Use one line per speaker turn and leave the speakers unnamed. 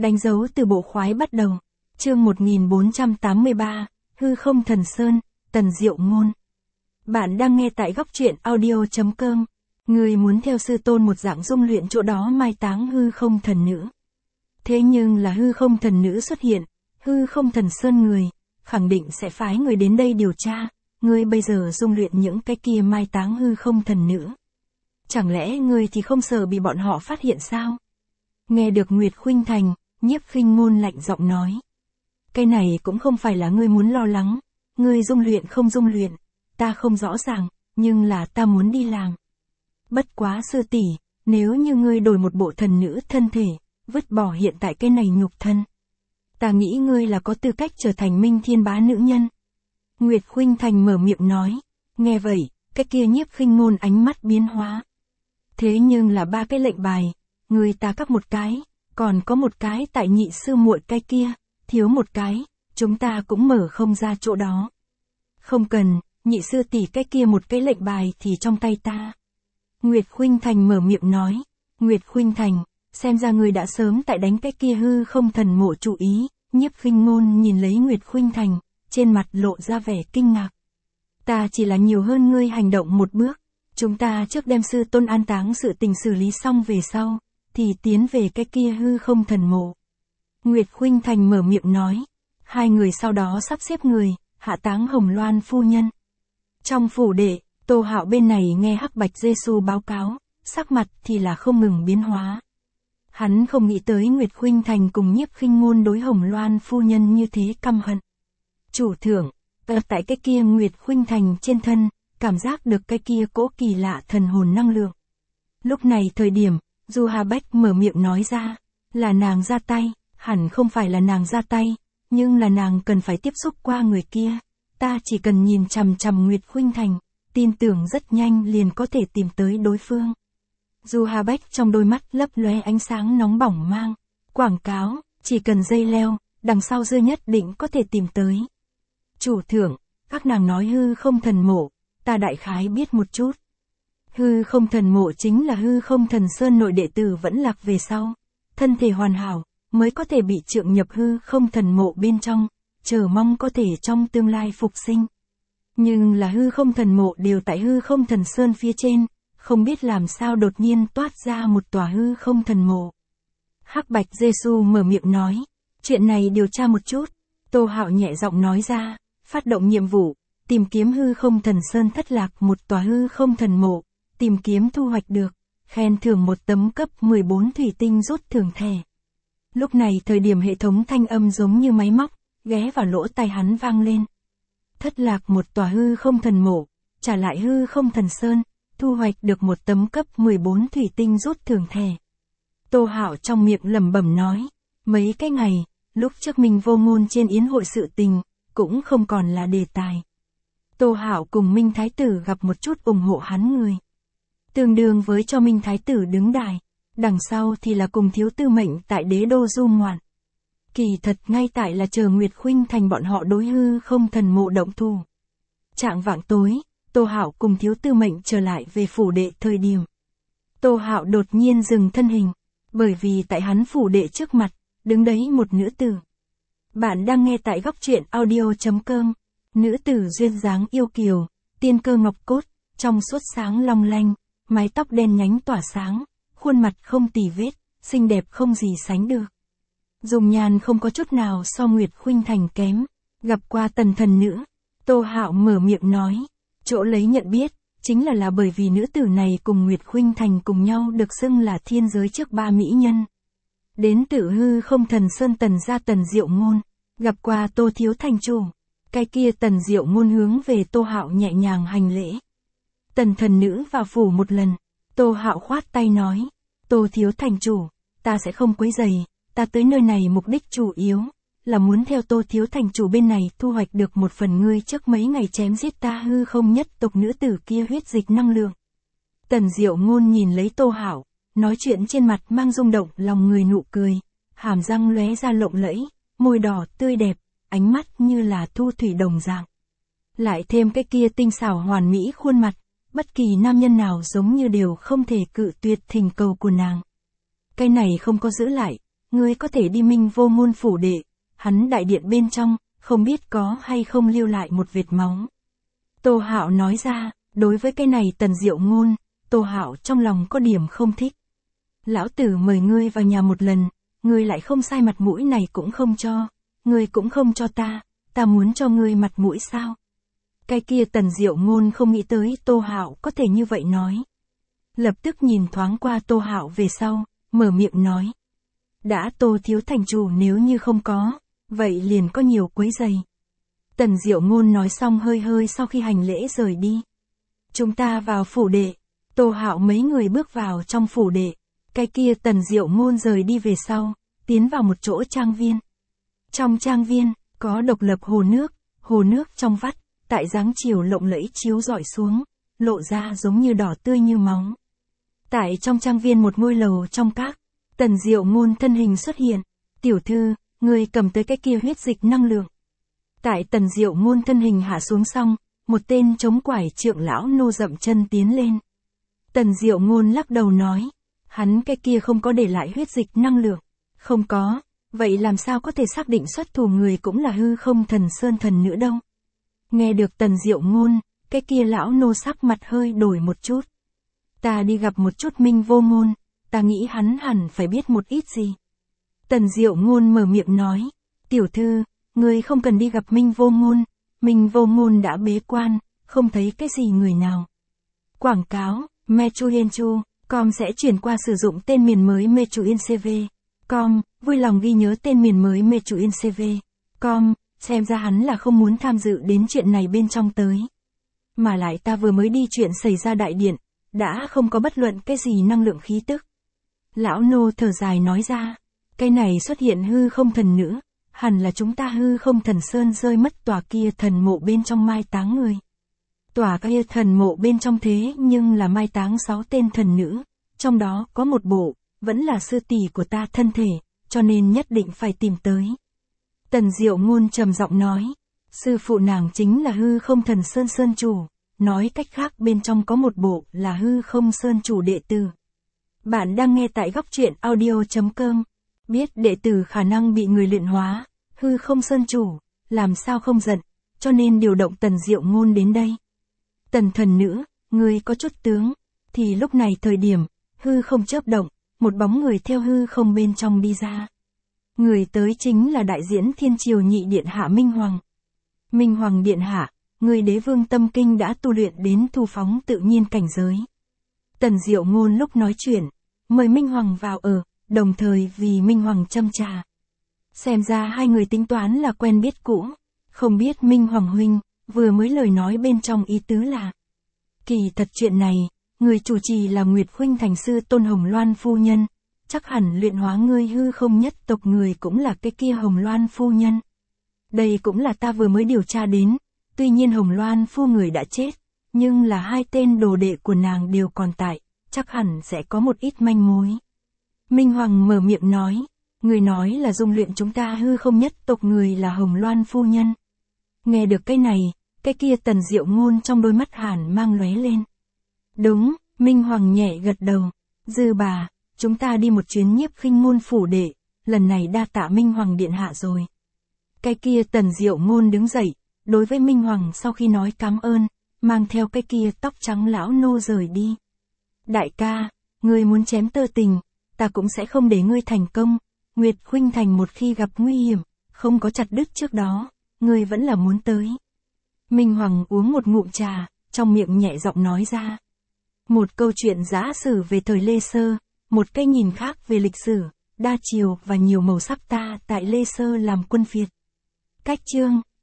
Đánh dấu từ bộ khoái bắt đầu. Chương 1483, Hư không thần sơn, Tần Diệu Ngôn. Bạn đang nghe tại góc truyện audio.com. Người muốn theo sư tôn một dạng dung luyện chỗ đó mai táng hư không thần nữ. Thế nhưng là hư không thần nữ xuất hiện, hư không thần sơn người, khẳng định sẽ phái người đến đây điều tra, ngươi bây giờ dung luyện những cái kia mai táng hư không thần nữ. Chẳng lẽ ngươi thì không sợ bị bọn họ phát hiện sao? Nghe được Nguyệt Khuynh Thành, Nhiếp Khinh Ngôn lạnh giọng nói. Cái này cũng không phải là ngươi muốn lo lắng, ngươi dung luyện không dung luyện, ta không rõ ràng, nhưng là ta muốn đi làm. Bất quá sư tỷ, nếu như ngươi đổi một bộ thần nữ thân thể, vứt bỏ hiện tại cái này nhục thân, ta nghĩ ngươi là có tư cách trở thành Minh Thiên Bá nữ nhân. Nguyệt Khuynh Thành mở miệng nói. Nghe vậy, cái kia Nhiếp Khinh Ngôn ánh mắt biến hóa. Thế nhưng là ba cái lệnh bài, người ta cắt một cái, còn có một cái tại nhị sư muội cái kia, thiếu một cái, chúng ta cũng mở không ra chỗ đó. Không cần, nhị sư tỷ cái kia một cái lệnh bài thì trong tay ta. Nguyệt Khuynh Thành mở miệng nói. Nguyệt Khuynh Thành, xem ra người đã sớm tại đánh cái kia hư không thần mộ chú ý. Nhiếp Khinh Ngôn nhìn lấy Nguyệt Khuynh Thành, trên mặt lộ ra vẻ kinh ngạc. Ta chỉ là nhiều hơn ngươi hành động một bước, chúng ta trước đem sư tôn an táng sự tình xử lý xong về sau, thì tiến về cái kia hư không thần mộ. Nguyệt Khuynh Thành mở miệng nói. Hai người sau đó sắp xếp người, hạ táng Hồng Loan phu nhân. Trong phủ đệ, Tô Hạo bên này nghe Hắc Bạch Giê-xu báo cáo, sắc mặt thì là không ngừng biến hóa. Hắn không nghĩ tới Nguyệt Khuynh Thành cùng Nhiếp Khinh Ngôn đối Hồng Loan phu nhân như thế căm hận. Chủ thượng, tại cái kia Nguyệt Khuynh Thành trên thân, cảm giác được cái kia cỗ kỳ lạ thần hồn năng lượng. Lúc này thời điểm, Du Hà Bách mở miệng nói ra, là nàng ra tay, hẳn không phải là nàng ra tay, nhưng là nàng cần phải tiếp xúc qua người kia. Ta chỉ cần nhìn chằm chằm Nguyệt Khuynh Thành, tin tưởng rất nhanh liền có thể tìm tới đối phương. Du Hà Bách trong đôi mắt lấp lóe ánh sáng nóng bỏng mang. Quảng cáo, chỉ cần dây leo, đằng sau dưa nhất định có thể tìm tới. Chủ thượng, các nàng nói hư không thần mộ, ta đại khái biết một chút. Hư không thần mộ chính là hư không thần sơn nội đệ tử vẫn lạc về sau. Thân thể hoàn hảo, mới có thể bị trượng nhập hư không thần mộ bên trong, chờ mong có thể trong tương lai phục sinh. Nhưng là hư không thần mộ đều tại hư không thần sơn phía trên, không biết làm sao đột nhiên toát ra một tòa hư không thần mộ. Hắc Bạch Giê-xu mở miệng nói, chuyện này điều tra một chút. Tô Hạo nhẹ giọng nói ra, phát động nhiệm vụ, tìm kiếm hư không thần sơn thất lạc một tòa hư không thần mộ, tìm kiếm thu hoạch được, khen thưởng một tấm cấp 14 thủy tinh rút thưởng thẻ. Lúc này thời điểm hệ thống thanh âm giống như máy móc, ghé vào lỗ tai hắn vang lên. Thất lạc một tòa hư không thần mộ, trả lại hư không thần sơn, thu hoạch được một tấm cấp 14 thủy tinh rút thưởng thẻ. Tô Hạo trong miệng lẩm bẩm nói, mấy cái ngày, lúc trước mình vô ngôn trên yến hội sự tình, cũng không còn là đề tài. Tô Hạo cùng Minh Thái Tử gặp một chút ủng hộ hắn người. Tương đương với cho Minh Thái Tử đứng đài, đằng sau thì là cùng thiếu tư mệnh tại đế đô du ngoạn. Kỳ thật ngay tại là chờ Nguyệt Khuynh Thành bọn họ đối hư không thần mộ động thủ. Trạng vạng tối, Tô Hạo cùng thiếu tư mệnh trở lại về phủ đệ thời điểm. Tô Hạo đột nhiên dừng thân hình, bởi vì tại hắn phủ đệ trước mặt, đứng đấy một nữ tử. Bạn đang nghe tại góc truyện audio.com. Nữ tử duyên dáng yêu kiều, tiên cơ ngọc cốt, trong suốt sáng long lanh, mái tóc đen nhánh tỏa sáng, khuôn mặt không tì vết, xinh đẹp không gì sánh được. Dùng nhan không có chút nào so Nguyệt Khuynh Thành kém. Gặp qua tần thần nữ, Tô Hạo mở miệng nói. Chỗ lấy nhận biết, chính là bởi vì nữ tử này cùng Nguyệt Khuynh Thành cùng nhau được xưng là thiên giới trước ba mỹ nhân. Đến từ hư không thần sơn Tần gia Tần Diệu Ngôn, gặp qua Tô thiếu thành chủ. Cái kia Tần Diệu Ngôn hướng về Tô Hạo nhẹ nhàng hành lễ. Tần thần nữ vào phủ một lần, Tô Hạo khoát tay nói, Tô thiếu thành chủ, ta sẽ không quấy rầy, ta tới nơi này mục đích chủ yếu là muốn theo Tô thiếu thành chủ bên này thu hoạch được một phần ngươi trước mấy ngày chém giết ta hư không nhất tộc nữ tử kia huyết dịch năng lượng. Tần Diệu Ngôn nhìn lấy Tô Hạo, nói chuyện trên mặt mang rung động lòng người nụ cười, hàm răng lóe ra lộng lẫy, môi đỏ tươi đẹp, ánh mắt như là thu thủy đồng dạng. Lại thêm cái kia tinh xảo hoàn mỹ khuôn mặt, bất kỳ nam nhân nào giống như đều không thể cự tuyệt thỉnh cầu của nàng. Cái này không có giữ lại, ngươi có thể đi Minh Vô Ngôn phủ đệ, hắn đại điện bên trong, không biết có hay không lưu lại một vệt máu. Tô Hạo nói ra, đối với cái này Tần Diệu Ngôn, Tô Hạo trong lòng có điểm không thích. Lão tử mời ngươi vào nhà một lần, ngươi lại không sai mặt mũi này cũng không cho, ngươi cũng không cho ta muốn cho ngươi mặt mũi sao? Cái kia Tần Diệu Ngôn không nghĩ tới Tô Hạo có thể như vậy nói. Lập tức nhìn thoáng qua Tô Hạo về sau, mở miệng nói. Đã Tô thiếu thành chủ nếu như không có, vậy liền có nhiều quấy rầy. Tần Diệu Ngôn nói xong hơi sau khi hành lễ rời đi. Chúng ta vào phủ đệ. Tô Hạo mấy người bước vào trong phủ đệ. Cái kia Tần Diệu Ngôn rời đi về sau, tiến vào một chỗ trang viên. Trong trang viên, có độc lập hồ nước trong vắt, tại dáng chiều lộng lẫy chiếu rọi xuống, lộ ra giống như đỏ tươi như máu. Tại trong trang viên một ngôi lầu trong các, Tần Diệu Ngôn thân hình xuất hiện. Tiểu thư, người cầm tới cái kia huyết dịch năng lượng. Tại Tần Diệu Ngôn thân hình hạ xuống xong, một tên chống quải trượng lão nô dậm chân tiến lên. Tần Diệu Ngôn lắc đầu nói, hắn cái kia không có để lại huyết dịch năng lượng. Không có, vậy làm sao có thể xác định xuất thủ người cũng là Hư Không Thần Sơn thần nữa đâu. Nghe được Tần Diệu Ngôn, cái kia lão nô sắc mặt hơi đổi một chút. Ta đi gặp một chút Minh Vô Ngôn, ta nghĩ hắn hẳn phải biết một ít gì. Tần Diệu Ngôn mở miệng nói, tiểu thư, người không cần đi gặp Minh Vô Ngôn đã bế quan, không thấy cái gì người nào. Quảng cáo, Mechuyenchu.com sẽ chuyển qua sử dụng tên miền mới Mechuyencv.com, vui lòng ghi nhớ tên miền mới Mechuyencv.com, xem ra hắn là không muốn tham dự đến chuyện này bên trong tới. Mà lại ta vừa mới đi chuyện xảy ra đại điện, đã không có bất luận cái gì năng lượng khí tức. Lão nô thở dài nói ra, cái này xuất hiện hư không thần nữ, hẳn là chúng ta Hư Không Thần Sơn rơi mất tòa kia thần mộ bên trong mai táng người. Tòa kia thần mộ bên trong thế nhưng là mai táng 6 tên thần nữ, trong đó có một bộ, vẫn là sư tỷ của ta thân thể, cho nên nhất định phải tìm tới. Tần Diệu Ngôn trầm giọng nói, sư phụ nàng chính là Hư Không Thần Sơn Sơn chủ, nói cách khác bên trong có một bộ là Hư Không Sơn chủ đệ tử. Bạn đang nghe tại góc truyện audio.com. Biết đệ tử khả năng bị người luyện hóa, Hư Không Sơn chủ, làm sao không giận, cho nên điều động Tần Diệu Ngôn đến đây. Tần thần nữ, người có chút tướng, thì lúc này thời điểm, hư không chớp động, một bóng người theo hư không bên trong đi ra. Người tới chính là đại diễn Thiên Triều nhị điện hạ Minh Hoàng. Minh Hoàng điện hạ, người đế vương tâm kinh đã tu luyện đến thu phóng tự nhiên cảnh giới. Tần Diệu Ngôn lúc nói chuyện, mời Minh Hoàng vào ở, đồng thời vì Minh Hoàng châm trà. Xem ra hai người tính toán là quen biết cũ, không biết Minh Hoàng huynh, vừa mới lời nói bên trong ý tứ là. Kỳ thật chuyện này, người chủ trì là Nguyệt huynh thành sư Tôn Hồng Loan phu nhân, chắc hẳn luyện hóa ngươi hư không nhất tộc người cũng là cái kia Hồng Loan phu nhân. Đây cũng là ta vừa mới điều tra đến, tuy nhiên Hồng Loan phu người đã chết, nhưng là hai tên đồ đệ của nàng đều còn tại, chắc hẳn sẽ có một ít manh mối. Minh Hoàng mở miệng nói, người nói là dung luyện chúng ta hư không nhất tộc người là Hồng Loan phu nhân. Nghe được cái này, cái kia Tần Diệu Ngôn trong đôi mắt hàn mang lóe lên. Đúng, Minh Hoàng nhẹ gật đầu, dư bà, chúng ta đi một chuyến Nhiếp Khinh Ngôn phủ đệ, lần này đa tạ Minh Hoàng điện hạ rồi. Cái kia Tần Diệu Ngôn đứng dậy, đối với Minh Hoàng sau khi nói cảm ơn, mang theo cái kia tóc trắng lão nô rời đi. Đại ca, ngươi muốn chém tơ tình, ta cũng sẽ không để ngươi thành công, Nguyệt huynh thành một khi gặp nguy hiểm, không có chặt đứt trước đó, ngươi vẫn là muốn tới. Minh Hoàng uống một ngụm trà, trong miệng nhẹ giọng nói ra. Một câu chuyện giả sử về thời Lê Sơ, một cái nhìn khác về lịch sử, đa chiều và nhiều màu sắc ta tại Lê Sơ làm quân Việt. Cách chương